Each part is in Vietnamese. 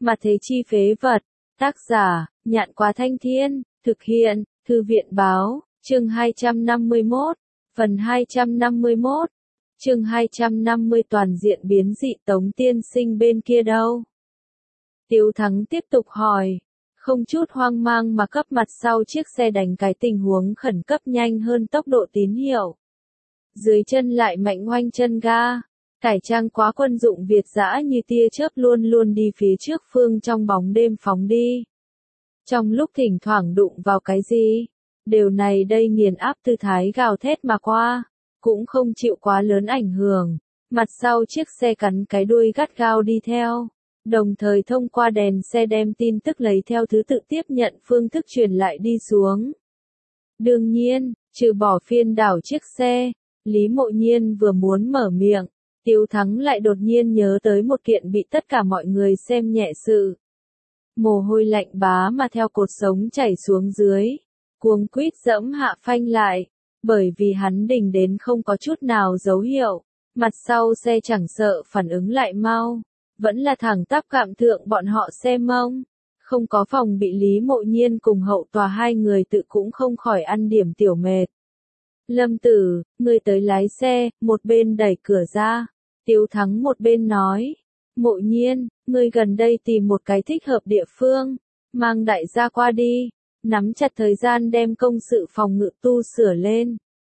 Mà thế chi phế vật. Tác giả, Nhạn Quá Thanh Thiên, thực hiện, Thư viện báo, chương 251, phần 251, chương 250 toàn diện biến dị Tống tiên sinh bên kia đâu? Tiếu Thắng tiếp tục hỏi, không chút hoang mang mà cấp mặt sau chiếc xe đánh cái tình huống khẩn cấp nhanh hơn tốc độ tín hiệu. Dưới chân lại mạnh oanh chân ga, cải trang quá quân dụng Việt dã như tia chớp luôn luôn đi phía trước phương trong bóng đêm phóng đi. Trong lúc thỉnh thoảng đụng vào cái gì, điều này đây nghiền áp tư thái gào thét mà qua, cũng không chịu quá lớn ảnh hưởng, mặt sau chiếc xe cắn cái đuôi gắt gao đi theo, đồng thời thông qua đèn xe đem tin tức lấy theo thứ tự tiếp nhận phương thức truyền lại đi xuống. Đương nhiên, trừ bỏ phiên đảo chiếc xe, Lý Mộ Nhiên vừa muốn mở miệng, Tiếu Thắng lại đột nhiên nhớ tới một kiện bị tất cả mọi người xem nhẹ sự. Mồ hôi lạnh bá mà theo cột sống chảy xuống dưới, cuống quýt dẫm hạ phanh lại, bởi vì hắn đỉnh đến không có chút nào dấu hiệu, mặt sau xe chẳng sợ phản ứng lại mau, vẫn là thẳng tắp cạm thượng bọn họ xe mông, không có phòng bị Lý Mộ Nhiên cùng hậu tòa hai người tự cũng không khỏi ăn điểm tiểu mệt. Lâm Tử, người tới lái xe, một bên đẩy cửa ra, Tiếu Thắng một bên nói, Mộ Nhiên, ngươi gần đây tìm một cái thích hợp địa phương, mang đại gia qua đi, nắm chặt thời gian đem công sự phòng ngự tu sửa lên.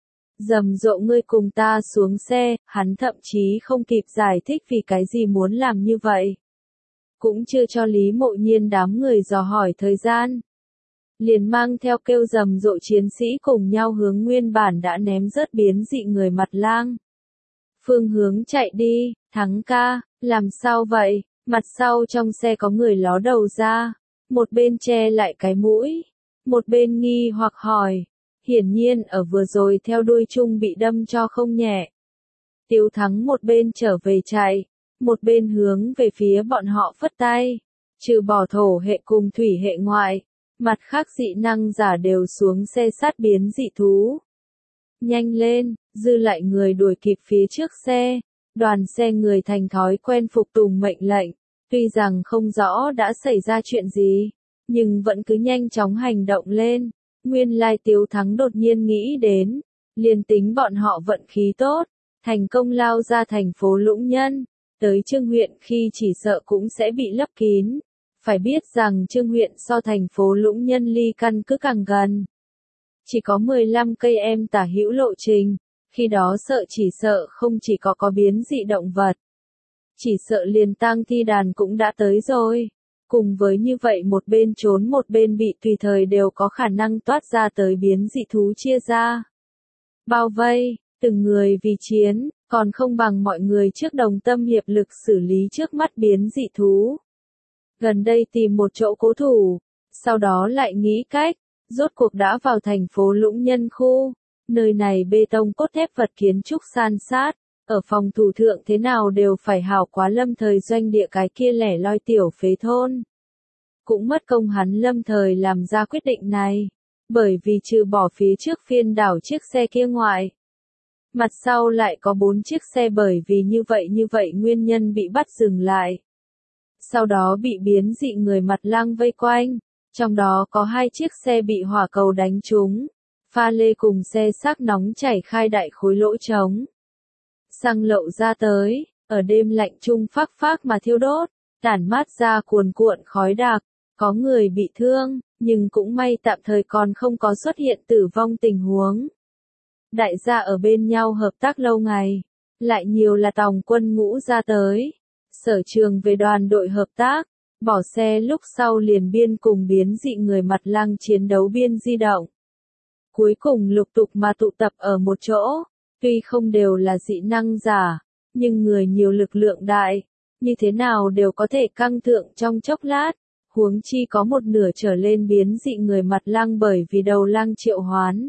Rầm rộ ngươi cùng ta xuống xe, hắn thậm chí không kịp giải thích vì cái gì muốn làm như vậy. Cũng chưa cho Lý Mộ Nhiên đám người dò hỏi thời gian. Liền mang theo kêu rầm rộ chiến sĩ cùng nhau hướng nguyên bản đã ném rớt biến dị người mặt lang. Phương hướng chạy đi, Thắng ca, làm sao vậy, mặt sau trong xe có người ló đầu ra, một bên che lại cái mũi, một bên nghi hoặc hỏi, hiển nhiên ở vừa rồi theo đuôi chung bị đâm cho không nhẹ. Tiếu Thắng một bên trở về chạy, một bên hướng về phía bọn họ phất tay, trừ bỏ thổ hệ cùng thủy hệ ngoại, mặt khác dị năng giả đều xuống xe sát biến dị thú. Nhanh lên, dư lại người đuổi kịp phía trước xe, đoàn xe người thành thói quen phục tùng mệnh lệnh, tuy rằng không rõ đã xảy ra chuyện gì, nhưng vẫn cứ nhanh chóng hành động lên. Nguyên lai Tiếu Thắng đột nhiên nghĩ đến, liền tính bọn họ vận khí tốt, thành công lao ra thành phố Lũng Nhân, tới Trương huyện khi chỉ sợ cũng sẽ bị lấp kín. Phải biết rằng Trương huyện so thành phố Lũng Nhân ly căn cứ càng gần. Chỉ có 15 cây em tả hữu lộ trình, khi đó chỉ sợ không chỉ có biến dị động vật. Chỉ sợ liền tang thi đàn cũng đã tới rồi. Cùng với như vậy một bên trốn một bên bị tùy thời đều có khả năng toát ra tới biến dị thú chia ra. Bao vây, từng người vì chiến, còn không bằng mọi người trước đồng tâm hiệp lực xử lý trước mắt biến dị thú. Gần đây tìm một chỗ cố thủ, sau đó lại nghĩ cách, rốt cuộc đã vào thành phố Lũng Nhân khu, nơi này bê tông cốt thép vật kiến trúc san sát, ở phòng thủ thượng thế nào đều phải hảo quá Lâm Thời doanh địa cái kia lẻ loi tiểu phế thôn. Cũng mất công hắn Lâm Thời làm ra quyết định này, bởi vì trừ bỏ phía trước phiên đảo chiếc xe kia ngoại. Mặt sau lại có 4 chiếc xe bởi vì như vậy nguyên nhân bị bắt dừng lại. Sau đó bị biến dị người mặt lang vây quanh, trong đó có 2 chiếc xe bị hỏa cầu đánh trúng, pha lê cùng xe xác nóng chảy khai đại khối lỗ trống. Xăng lậu ra tới, ở đêm lạnh chung phác phác mà thiêu đốt, tản mát ra cuồn cuộn khói đặc, có người bị thương, nhưng cũng may tạm thời còn không có xuất hiện tử vong tình huống. Đại gia ở bên nhau hợp tác lâu ngày, lại nhiều là tòng quân ngũ ra tới. Sở Trường về đoàn đội hợp tác, bỏ xe lúc sau liền biên cùng biến dị người mặt lang chiến đấu biên di động. Cuối cùng lục tục mà tụ tập ở một chỗ, tuy không đều là dị năng giả, nhưng người nhiều lực lượng đại, như thế nào đều có thể căng thượng trong chốc lát, huống chi có một nửa trở lên biến dị người mặt lang bởi vì đầu lang triệu hoán.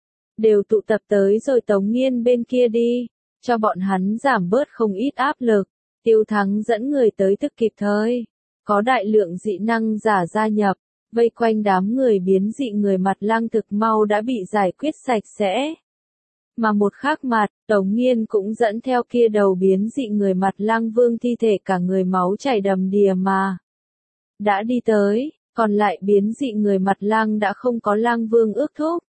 Đều tụ tập tới rồi Tống Nghiên bên kia đi, cho bọn hắn giảm bớt không ít áp lực. Tiếu Thắng dẫn người tới tức kịp thời, có đại lượng dị năng giả gia nhập, vây quanh đám người biến dị người mặt lang thực mau đã bị giải quyết sạch sẽ. Mà một khác mặt, Tống Nghiên cũng dẫn theo kia đầu biến dị người mặt lang vương thi thể cả người máu chảy đầm đìa mà. đã đi tới, còn lại biến dị người mặt lang đã không có lang vương ước thúc.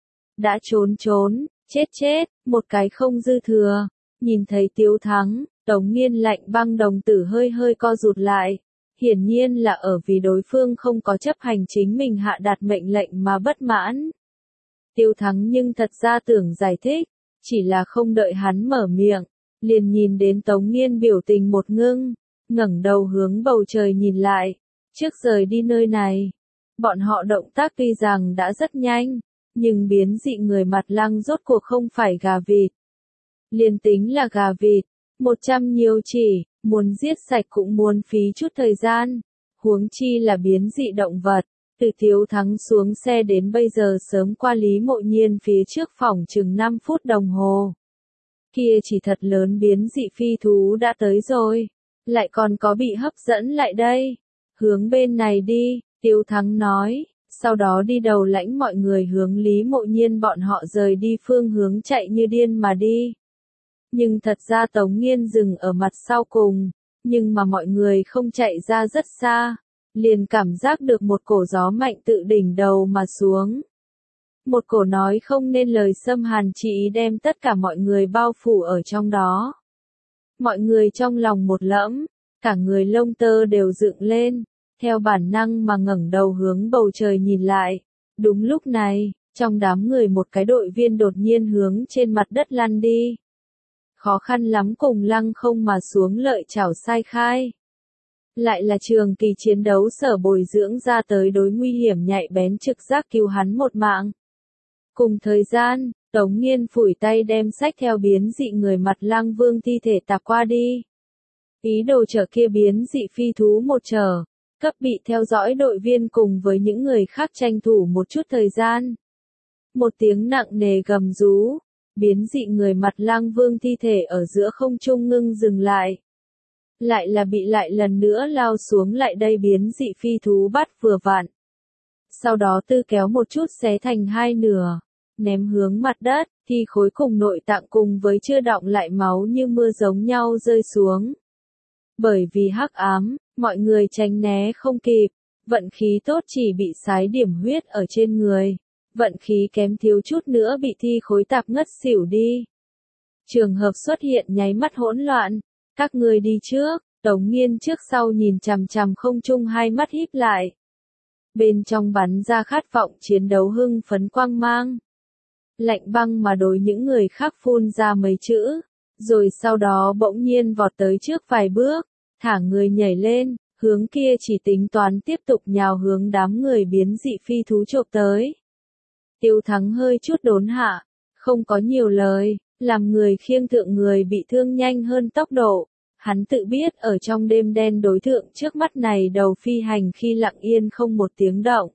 Đã trốn, chết, một cái không dư thừa. Nhìn thấy Tiếu Thắng, Tống Nghiên lạnh băng đồng tử hơi co rụt lại. Hiển nhiên là ở vì đối phương không có chấp hành chính mình hạ đạt mệnh lệnh mà bất mãn. Tiếu Thắng nhưng thật ra tưởng giải thích, chỉ là không đợi hắn mở miệng, liền nhìn đến Tống Nghiên biểu tình một ngưng, ngẩng đầu hướng bầu trời nhìn lại, trước rời đi nơi này. Bọn họ động tác tuy rằng đã rất nhanh, nhưng biến dị người mặt lăng rốt cuộc không phải gà vịt. Liền tính là gà vịt, 100 nhiều chỉ, muốn giết sạch cũng muốn phí chút thời gian, huống chi là biến dị động vật. Từ Tiếu Thắng xuống xe đến bây giờ sớm qua Lý Mộ Nhiên phía trước phòng chừng 5 phút đồng hồ. Kia chỉ thật lớn biến dị phi thú đã tới rồi, lại còn có bị hấp dẫn lại đây. Hướng bên này đi, Tiếu Thắng nói, sau đó đi đầu lãnh mọi người hướng Lý Mộ Nhiên bọn họ rời đi phương hướng chạy như điên mà đi. Nhưng thật ra Tống Nghiên dừng ở mặt sau cùng, nhưng mà mọi người không chạy ra rất xa, liền cảm giác được một cổ gió mạnh tự đỉnh đầu mà xuống. Một cổ nói không nên lời xâm hàn chỉ đem tất cả mọi người bao phủ ở trong đó. Mọi người trong lòng một lẫm, cả người lông tơ đều dựng lên, theo bản năng mà ngẩng đầu hướng bầu trời nhìn lại. Đúng lúc này, trong đám người một cái đội viên đột nhiên hướng trên mặt đất lăn đi. Khó khăn lắm cùng lăng không mà xuống lợi chảo sai khai. Lại là trường kỳ chiến đấu sở bồi dưỡng ra tới đối nguy hiểm nhạy bén trực giác cứu hắn một mạng. Cùng thời gian, Tống Nghiên phủi tay đem sách theo biến dị người mặt lang vương thi thể tạp qua đi. Ý đồ chở kia biến dị phi thú một chở, cấp bị theo dõi đội viên cùng với những người khác tranh thủ một chút thời gian. Một tiếng nặng nề gầm rú, biến dị người mặt lang vương thi thể ở giữa không trung ngưng dừng lại. Lại là bị lại lần nữa lao xuống lại đây biến dị phi thú bắt vừa vặn. Sau đó tư kéo một chút xé thành hai nửa, ném hướng mặt đất, thi khối cùng nội tạng cùng với chưa đọng lại máu như mưa giống nhau rơi xuống. Bởi vì hắc ám, mọi người tránh né không kịp, vận khí tốt chỉ bị sái điểm huyết ở trên người, vận khí kém thiếu chút nữa bị thi khối tạp ngất xỉu đi. Trường hợp xuất hiện nháy mắt hỗn loạn, các người đi trước, Tống Nghiên trước sau nhìn chằm chằm không trung hai mắt híp lại. Bên trong bắn ra khát vọng chiến đấu hưng phấn quang mang. Lạnh băng mà đối những người khác phun ra mấy chữ, rồi sau đó bỗng nhiên vọt tới trước vài bước, thả người nhảy lên, hướng kia chỉ tính toán tiếp tục nhào hướng đám người biến dị phi thú chộp tới. Tiếu Thắng hơi chút đốn hạ, không có nhiều lời, làm người khiêng thượng người bị thương nhanh hơn tốc độ. Hắn tự biết ở trong đêm đen đối tượng trước mắt này đầu phi hành khi lặng yên không một tiếng động.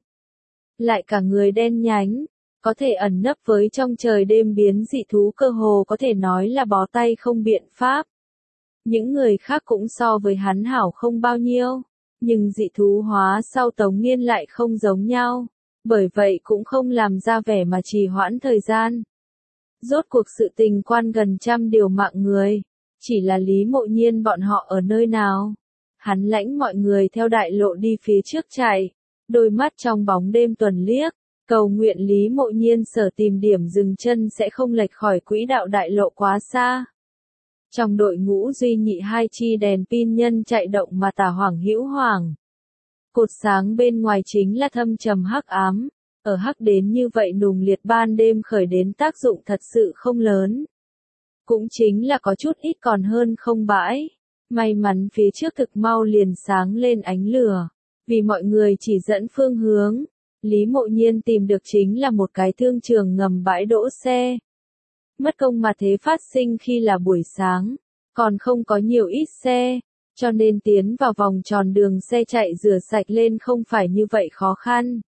Lại cả người đen nhánh, có thể ẩn nấp với trong trời đêm biến dị thú cơ hồ có thể nói là bó tay không biện pháp. Những người khác cũng so với hắn hảo không bao nhiêu, nhưng dị thú hóa sau Tống Nghiên lại không giống nhau, bởi vậy cũng không làm ra vẻ mà trì hoãn thời gian. Rốt cuộc sự tình quan gần trăm điều mạng người, chỉ là Lý Mộ Nhiên bọn họ ở nơi nào. Hắn lãnh mọi người theo đại lộ đi phía trước chạy, đôi mắt trong bóng đêm tuần liếc, cầu nguyện Lý Mộ Nhiên sở tìm điểm dừng chân sẽ không lệch khỏi quỹ đạo đại lộ quá xa. Trong đội ngũ duy nhị hai chi đèn pin nhân chạy động mà tả hoảng hữu hoảng. Cột sáng bên ngoài chính là thâm trầm hắc ám, ở hắc đến như vậy nùng liệt ban đêm khởi đến tác dụng thật sự không lớn. Cũng chính là có chút ít còn hơn không bãi. May mắn phía trước thực mau liền sáng lên ánh lửa, vì mọi người chỉ dẫn phương hướng. Lý Mộ Nhiên tìm được chính là một cái thương trường ngầm bãi đỗ xe. Mất công mà thế phát sinh khi là buổi sáng, còn không có nhiều ít xe, cho nên tiến vào vòng tròn đường xe chạy rửa sạch lên không phải như vậy khó khăn.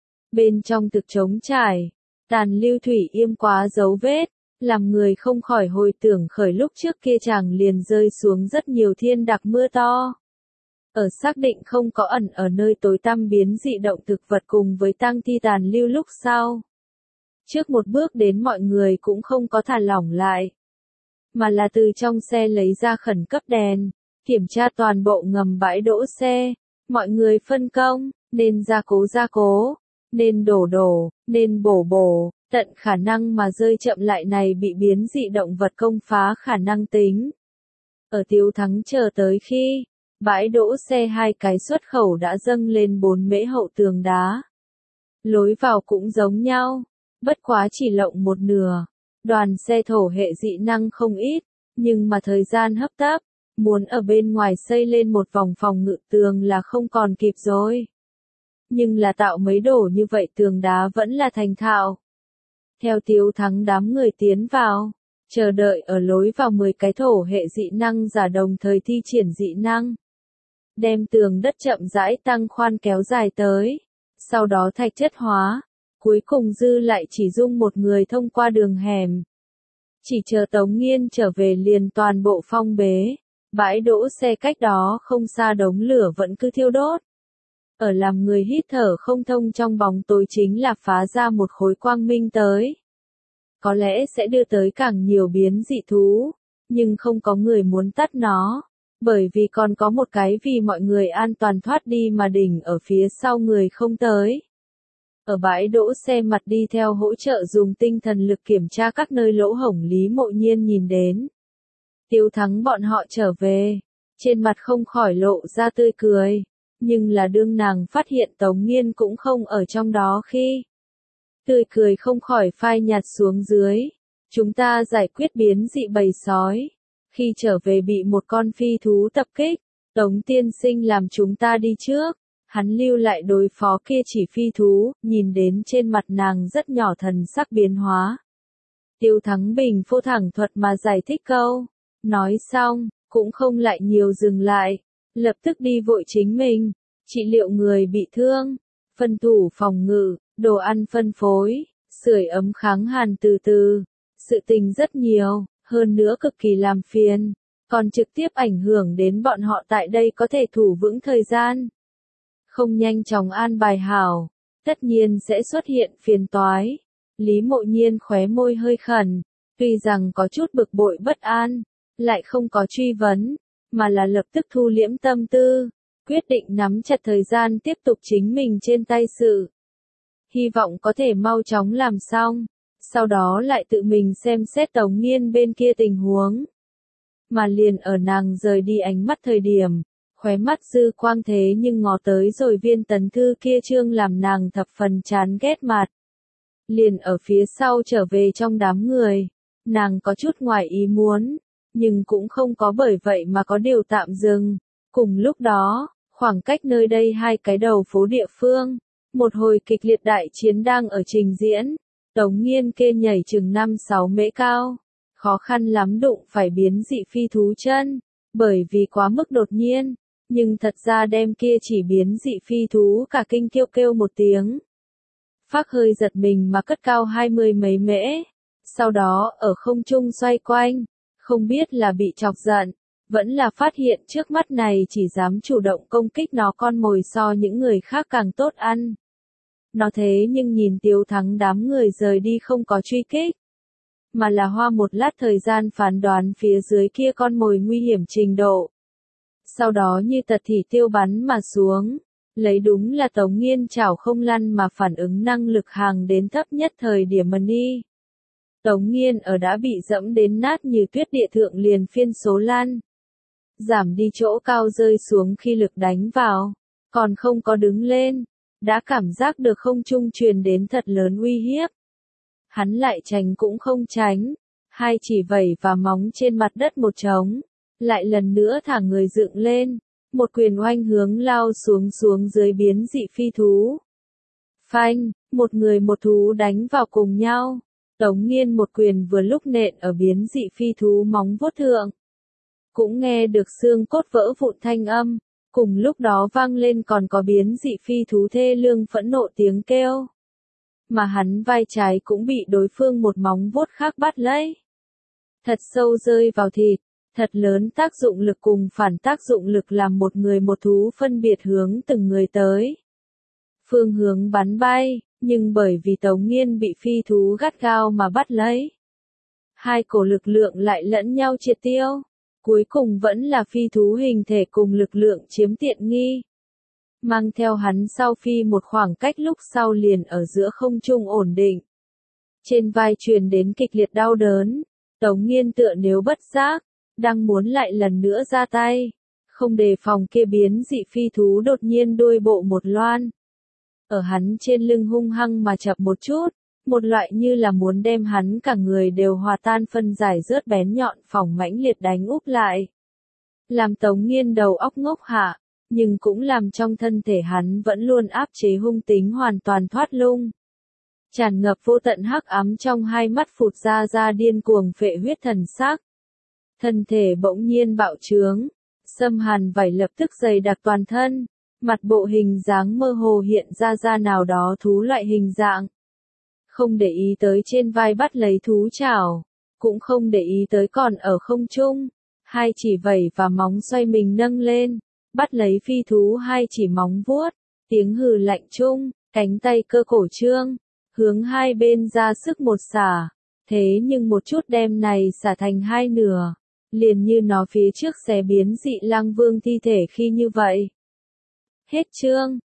Bên trong thực trống trải, tàn lưu thủy yêm quá dấu vết, làm người không khỏi hồi tưởng khởi lúc trước kia chàng liền rơi xuống rất nhiều thiên đặc mưa to. Ở xác định không có ẩn ở nơi tối tăm biến dị động thực vật cùng với tang thi tàn lưu lúc sau. Trước một bước đến mọi người cũng không có thả lỏng lại, mà là từ trong xe lấy ra khẩn cấp đèn, kiểm tra toàn bộ ngầm bãi đỗ xe, Mọi người phân công, nên gia cố, nên đổ, nên bổ, tận khả năng mà rơi chậm lại này bị biến dị động vật công phá khả năng tính. Ở Tiếu Thắng chờ tới khi bãi đỗ xe hai cái xuất khẩu đã dâng lên 4 mễ hậu tường đá. Lối vào cũng giống nhau, bất quá chỉ lộng một nửa. Đoàn xe thổ hệ dị năng không ít, nhưng mà thời gian hấp tấp, muốn ở bên ngoài xây lên một vòng phòng ngự tường là không còn kịp rồi. Nhưng là tạo mấy đổ như vậy tường đá vẫn là thành thạo. Theo Tiếu Thắng đám người tiến vào, chờ đợi ở lối vào 10 cái thổ hệ dị năng giả đồng thời thi triển dị năng. Đem tường đất chậm rãi tăng khoan kéo dài tới, sau đó thạch chất hóa, cuối cùng dư lại chỉ dung một người thông qua đường hẻm. Chỉ chờ Tống Nghiên trở về liền toàn bộ phong bế, bãi đỗ xe cách đó không xa đống lửa vẫn cứ thiêu đốt. Ở làm người hít thở không thông trong bóng tối chính là phá ra một khối quang minh tới. Có lẽ sẽ đưa tới càng nhiều biến dị thú, nhưng không có người muốn tắt nó, bởi vì còn có một cái vì mọi người an toàn thoát đi mà đỉnh ở phía sau người không tới. Ở bãi đỗ xe mặt đi theo hỗ trợ dùng tinh thần lực kiểm tra các nơi lỗ hổng Lý Mộ Nhiên nhìn đến. Tiếu Thắng bọn họ trở về, trên mặt không khỏi lộ ra tươi cười, nhưng là đương nàng phát hiện Tống Nghiên cũng không ở trong đó khi. Tươi cười không khỏi phai nhạt xuống dưới. Chúng ta giải quyết biến dị bầy sói. Khi trở về bị một con phi thú tập kích, Tống tiên sinh làm chúng ta đi trước. Hắn lưu lại đối phó kia chỉ phi thú, nhìn đến trên mặt nàng rất nhỏ thần sắc biến hóa. Tiếu Thắng bình phô thẳng thuật mà giải thích câu. Nói xong, cũng không lại nhiều dừng lại. Lập tức đi vội chính mình. Trị liệu người bị thương. Phân thủ phòng ngự, đồ ăn phân phối, sưởi ấm kháng hàn từ từ. Sự tình rất nhiều, hơn nữa cực kỳ làm phiền. Còn trực tiếp ảnh hưởng đến bọn họ tại đây có thể thủ vững thời gian. Không nhanh chóng an bài hảo, tất nhiên sẽ xuất hiện phiền toái. Lý Mộ Nhiên khóe môi hơi khẩn, tuy rằng có chút bực bội bất an, lại không có truy vấn, mà là lập tức thu liễm tâm tư, quyết định nắm chặt thời gian tiếp tục chính mình trên tay sự. Hy vọng có thể mau chóng làm xong, sau đó lại tự mình xem xét Tống Nghiên bên kia tình huống. Mà liền ở nàng rời đi ánh mắt thời điểm, khóe mắt dư quang thế nhưng ngó tới rồi viên tấn thư kia trương làm nàng thập phần chán ghét mặt. Liền ở phía sau trở về trong đám người, nàng có chút ngoài ý muốn, nhưng cũng không có bởi vậy mà có điều tạm dừng. Cùng lúc đó, khoảng cách nơi đây hai cái đầu phố địa phương, một hồi kịch liệt đại chiến đang ở trình diễn. Tống Nghiên kê nhảy chừng 5-6 mễ cao, khó khăn lắm đụng phải biến dị phi thú chân, bởi vì quá mức đột nhiên, nhưng thật ra đem kia chỉ biến dị phi thú cả kinh kêu kêu một tiếng. Phác hơi giật mình mà cất cao 20 mấy mễ, sau đó ở không trung xoay quanh, không biết là bị chọc giận, vẫn là phát hiện trước mắt này chỉ dám chủ động công kích nó con mồi so những người khác càng tốt ăn. Nó thế nhưng nhìn Tiếu Thắng đám người rời đi không có truy kích, mà là hoa một lát thời gian phán đoán phía dưới kia con mồi nguy hiểm trình độ. Sau đó như tật thì tiêu bắn mà xuống, lấy đúng là Tống Nghiên chảo không lăn mà phản ứng năng lực hàng đến thấp nhất thời điểm đi. Tống Nghiên ở đã bị dẫm đến nát như tuyết địa thượng liền phiên số lăn. Giảm đi chỗ cao rơi xuống khi lực đánh vào, còn không có đứng lên, đã cảm giác được không trung truyền đến thật lớn uy hiếp. Hắn lại tránh cũng không tránh, hai chỉ vẩy và móng trên mặt đất một trống, lại lần nữa thả người dựng lên, một quyền oanh hướng lao xuống dưới biến dị phi thú. Phanh, một người một thú đánh vào cùng nhau, Tống Nghiên một quyền vừa lúc nện ở biến dị phi thú móng vuốt thượng. Cũng nghe được xương cốt vỡ vụn thanh âm, cùng lúc đó vang lên còn có biến dị phi thú thê lương phẫn nộ tiếng kêu. Mà hắn vai trái cũng bị đối phương một móng vuốt khác bắt lấy. Thật sâu rơi vào thịt, thật lớn tác dụng lực cùng phản tác dụng lực làm một người một thú phân biệt hướng từng người tới. Phương hướng bắn bay, nhưng bởi vì Tống Nghiên bị phi thú gắt gao mà bắt lấy. Hai cổ lực lượng lại lẫn nhau triệt tiêu. Cuối cùng vẫn là phi thú hình thể cùng lực lượng chiếm tiện nghi. mang theo hắn sau phi một khoảng cách lúc sau liền ở giữa không trung ổn định. Trên vai truyền đến kịch liệt đau đớn, Tống Nghiên tựa nếu bất giác, đang muốn lại lần nữa ra tay, không đề phòng kia biến dị phi thú đột nhiên đuôi bộ một loan. Ở hắn trên lưng hung hăng mà chập một chút, một loại như là muốn đem hắn cả người đều hòa tan phân giải rớt bén nhọn phỏng mãnh liệt đánh úp lại. Làm Tống Nghiên đầu óc ngốc hạ, nhưng cũng làm trong thân thể hắn vẫn luôn áp chế hung tính hoàn toàn thoát lung. Tràn ngập vô tận hắc ám trong hai mắt phụt ra điên cuồng phệ huyết thần sắc. Thân thể bỗng nhiên bạo trướng, xâm hàn vảy lập tức dày đặc toàn thân, mặt bộ hình dáng mơ hồ hiện ra nào đó thú loại hình dạng. Không để ý tới trên vai bắt lấy thú chảo, cũng không để ý tới còn ở không trung, hai chỉ vảy và móng xoay mình nâng lên, bắt lấy phi thú hai chỉ móng vuốt, tiếng hừ lạnh chung, cánh tay cơ cổ trương, hướng hai bên ra sức một xả, thế nhưng một chút đem này xả thành hai nửa, liền như nó phía trước xé biến dị lang vương thi thể khi như vậy. Hết chương.